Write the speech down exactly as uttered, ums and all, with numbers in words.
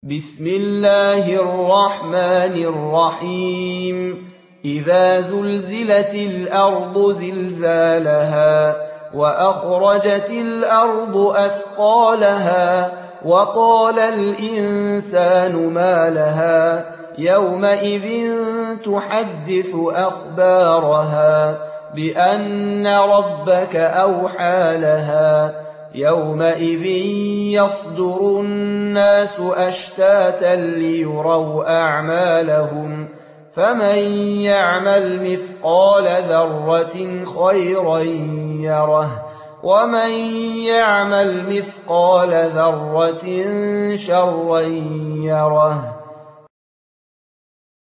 بسم الله الرحمن الرحيم إذا زلزلت الأرض زلزالها وأخرجت الأرض أثقالها وقال الإنسان ما لها يومئذ تحدث أخبارها بأن ربك أوحى لها يومئذ يصدر الناس أشتاتا ليروا أعمالهم فمن يعمل مثقال ذرة خيرا يره ومن يعمل مثقال ذرة شرا يره